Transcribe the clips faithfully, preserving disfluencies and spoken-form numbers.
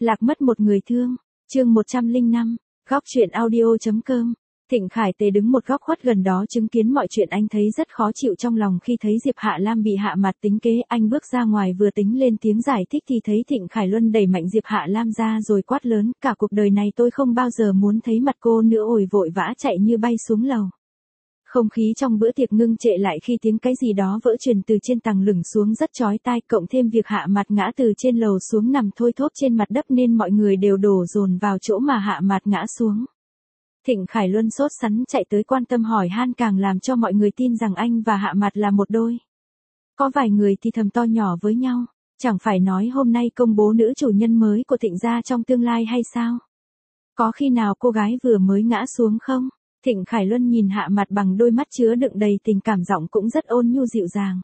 Lạc mất một người thương, chương một trăm lẻ năm, góc truyện audio.com. Thịnh Khải Tề đứng một góc khuất gần đó chứng kiến mọi chuyện, anh thấy rất khó chịu trong lòng khi thấy Diệp Hạ Lam bị hạ mặt tính kế. Anh bước ra ngoài vừa tính lên tiếng giải thích thì thấy Thịnh Khải Luân đẩy mạnh Diệp Hạ Lam ra rồi quát lớn, cả cuộc đời này tôi không bao giờ muốn thấy mặt cô nữa, ồi vội vã chạy như bay xuống lầu. Không khí trong bữa tiệc ngưng trệ lại khi tiếng cái gì đó vỡ truyền từ trên tầng lửng xuống rất chói tai, cộng thêm việc hạ mặt ngã từ trên lầu xuống nằm thôi thóp trên mặt đất nên mọi người đều đổ dồn vào chỗ mà hạ mặt ngã xuống. Thịnh Khải Luân sốt sắng chạy tới quan tâm hỏi han, càng làm cho mọi người tin rằng anh và hạ mặt là một đôi. Có vài người thì thầm to nhỏ với nhau, chẳng phải nói hôm nay công bố nữ chủ nhân mới của Thịnh gia trong tương lai hay sao? Có khi nào cô gái vừa mới ngã xuống không? Thịnh Khải Luân nhìn hạ mặt bằng đôi mắt chứa đựng đầy tình cảm, giọng cũng rất ôn nhu dịu dàng.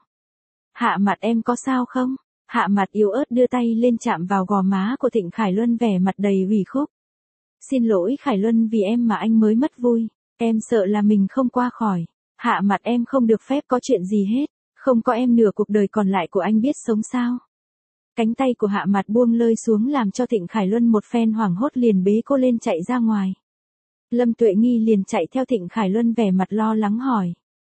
Hạ mặt em có sao không? Hạ mặt yếu ớt đưa tay lên chạm vào gò má của Thịnh Khải Luân, vẻ mặt đầy ủy khuất. Xin lỗi Khải Luân, vì em mà anh mới mất vui, em sợ là mình không qua khỏi. Hạ mặt em không được phép có chuyện gì hết, không có em nửa cuộc đời còn lại của anh biết sống sao? Cánh tay của hạ mặt buông lơi xuống làm cho Thịnh Khải Luân một phen hoảng hốt, liền bế cô lên chạy ra ngoài. Lâm Tuệ Nghi liền chạy theo Thịnh Khải Luân, vẻ mặt lo lắng hỏi.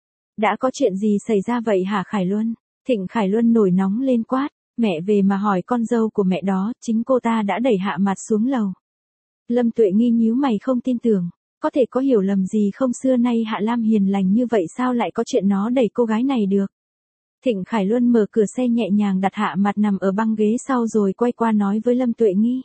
Đã có chuyện gì xảy ra vậy hả Khải Luân? Thịnh Khải Luân nổi nóng lên quát, mẹ về mà hỏi con dâu của mẹ đó, chính cô ta đã đẩy hạ mặt xuống lầu. Lâm Tuệ Nghi nhíu mày không tin tưởng, có thể có hiểu lầm gì không, xưa nay Hạ Lam hiền lành như vậy sao lại có chuyện nó đẩy cô gái này được. Thịnh Khải Luân mở cửa xe nhẹ nhàng đặt hạ mặt nằm ở băng ghế sau rồi quay qua nói với Lâm Tuệ Nghi.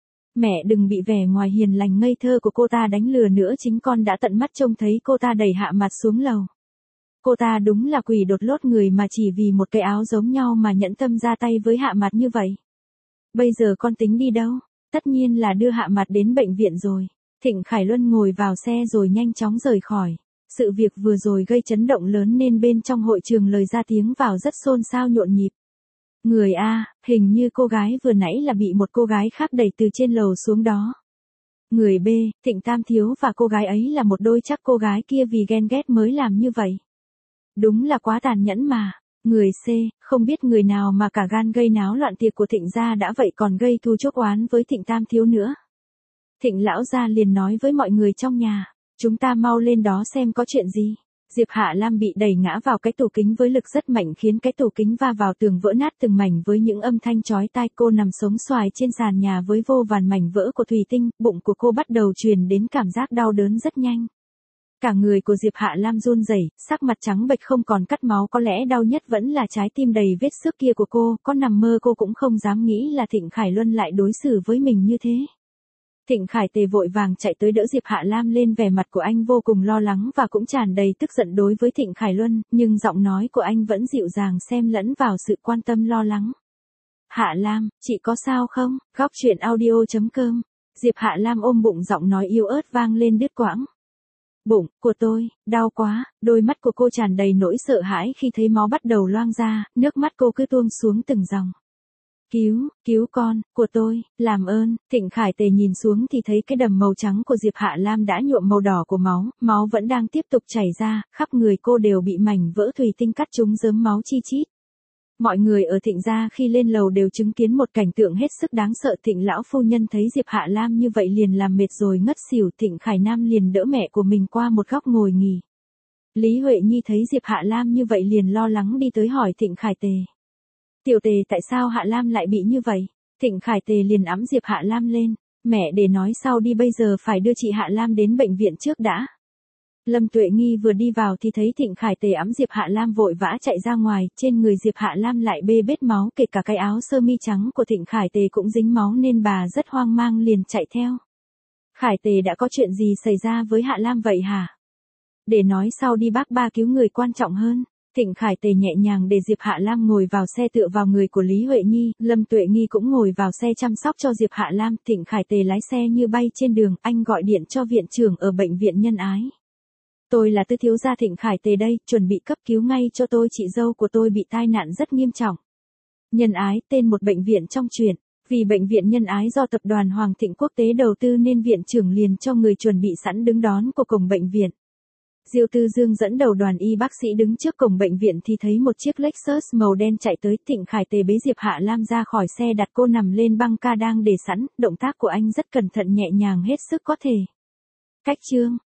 Mẹ đừng bị vẻ ngoài hiền lành ngây thơ của cô ta đánh lừa nữa, chính con đã tận mắt trông thấy cô ta đẩy hạ mặt xuống lầu. Cô ta đúng là quỷ đột lốt người mà chỉ vì một cái áo giống nhau mà nhẫn tâm ra tay với hạ mặt như vậy. Bây giờ con tính đi đâu? Tất nhiên là đưa hạ mặt đến bệnh viện rồi. Thịnh Khải Luân ngồi vào xe rồi nhanh chóng rời khỏi. Sự việc vừa rồi gây chấn động lớn nên bên trong hội trường lời ra tiếng vào rất xôn xao nhộn nhịp. Người A, hình như cô gái vừa nãy là bị một cô gái khác đẩy từ trên lầu xuống đó. Người B, Thịnh Tam Thiếu và cô gái ấy là một đôi, chắc cô gái kia vì ghen ghét mới làm như vậy. Đúng là quá tàn nhẫn mà. Người C, không biết người nào mà cả gan gây náo loạn tiệc của Thịnh gia đã vậy còn gây thù chuốc oán với Thịnh Tam Thiếu nữa. Thịnh lão gia liền nói với mọi người trong nhà, chúng ta mau lên đó xem có chuyện gì. Diệp Hạ Lam bị đẩy ngã vào cái tủ kính với lực rất mạnh khiến cái tủ kính va vào tường vỡ nát từng mảnh với những âm thanh chói tai. Cô nằm sống xoài trên sàn nhà với vô vàn mảnh vỡ của thủy tinh, bụng của cô bắt đầu truyền đến cảm giác đau đớn rất nhanh. Cả người của Diệp Hạ Lam run rẩy, sắc mặt trắng bệch không còn cắt máu, có lẽ đau nhất vẫn là trái tim đầy vết xước kia của cô, có nằm mơ cô cũng không dám nghĩ là Thịnh Khải Luân lại đối xử với mình như thế. Thịnh Khải Tề vội vàng chạy tới đỡ Diệp Hạ Lam lên, vẻ mặt của anh vô cùng lo lắng và cũng tràn đầy tức giận đối với Thịnh Khải Luân, nhưng giọng nói của anh vẫn dịu dàng xen lẫn vào sự quan tâm lo lắng. Hạ Lam, chị có sao không? Góc truyện audio.com. Diệp Hạ Lam ôm bụng, giọng nói yếu ớt vang lên đứt quãng. Bụng của tôi, đau quá. Đôi mắt của cô tràn đầy nỗi sợ hãi khi thấy máu bắt đầu loang ra, nước mắt cô cứ tuôn xuống từng dòng. Cứu, cứu con, của tôi, làm ơn. Thịnh Khải Tề nhìn xuống thì thấy cái đầm màu trắng của Diệp Hạ Lam đã nhuộm màu đỏ của máu, máu vẫn đang tiếp tục chảy ra, khắp người cô đều bị mảnh vỡ thủy tinh cắt trúng rớm máu chi chít. Mọi người ở Thịnh gia khi lên lầu đều chứng kiến một cảnh tượng hết sức đáng sợ. Thịnh lão phu nhân thấy Diệp Hạ Lam như vậy liền làm mệt rồi ngất xỉu. Thịnh Khải Nam liền đỡ mẹ của mình qua một góc ngồi nghỉ. Lý Huệ Nhi thấy Diệp Hạ Lam như vậy liền lo lắng đi tới hỏi Thịnh Khải Tề. Tiểu Tề, tại sao Hạ Lam lại bị như vậy? Thịnh Khải Tề liền ẵm Diệp Hạ Lam lên. Mẹ để nói sau đi, bây giờ phải đưa chị Hạ Lam đến bệnh viện trước đã. Lâm Tuệ Nghi vừa đi vào thì thấy Thịnh Khải Tề ẵm Diệp Hạ Lam vội vã chạy ra ngoài, trên người Diệp Hạ Lam lại bê bết máu, kể cả cái áo sơ mi trắng của Thịnh Khải Tề cũng dính máu nên bà rất hoang mang liền chạy theo. Khải Tề, đã có chuyện gì xảy ra với Hạ Lam vậy hả? Để nói sau đi bác, ba cứu người quan trọng hơn. Thịnh Khải Tề nhẹ nhàng để Diệp Hạ Lam ngồi vào xe tựa vào người của Lý Huệ Nhi, Lâm Tuệ Nghi cũng ngồi vào xe chăm sóc cho Diệp Hạ Lam. Thịnh Khải Tề lái xe như bay trên đường, anh gọi điện cho viện trưởng ở bệnh viện Nhân Ái. Tôi là Tư thiếu gia Thịnh Khải Tề đây, chuẩn bị cấp cứu ngay cho tôi, chị dâu của tôi bị tai nạn rất nghiêm trọng. Nhân Ái, tên một bệnh viện trong truyện. Vì bệnh viện Nhân Ái do tập đoàn Hoàng Thịnh Quốc tế đầu tư nên viện trưởng liền cho người chuẩn bị sẵn đứng đón của cổng bệnh viện. Diêu Tư Dương dẫn đầu đoàn y bác sĩ đứng trước cổng bệnh viện thì thấy một chiếc Lexus màu đen chạy tới. Thịnh Khải Tề bế Diệp Hạ Lam ra khỏi xe, đặt cô nằm lên băng ca đang để sẵn, động tác của anh rất cẩn thận nhẹ nhàng hết sức có thể. Cách chương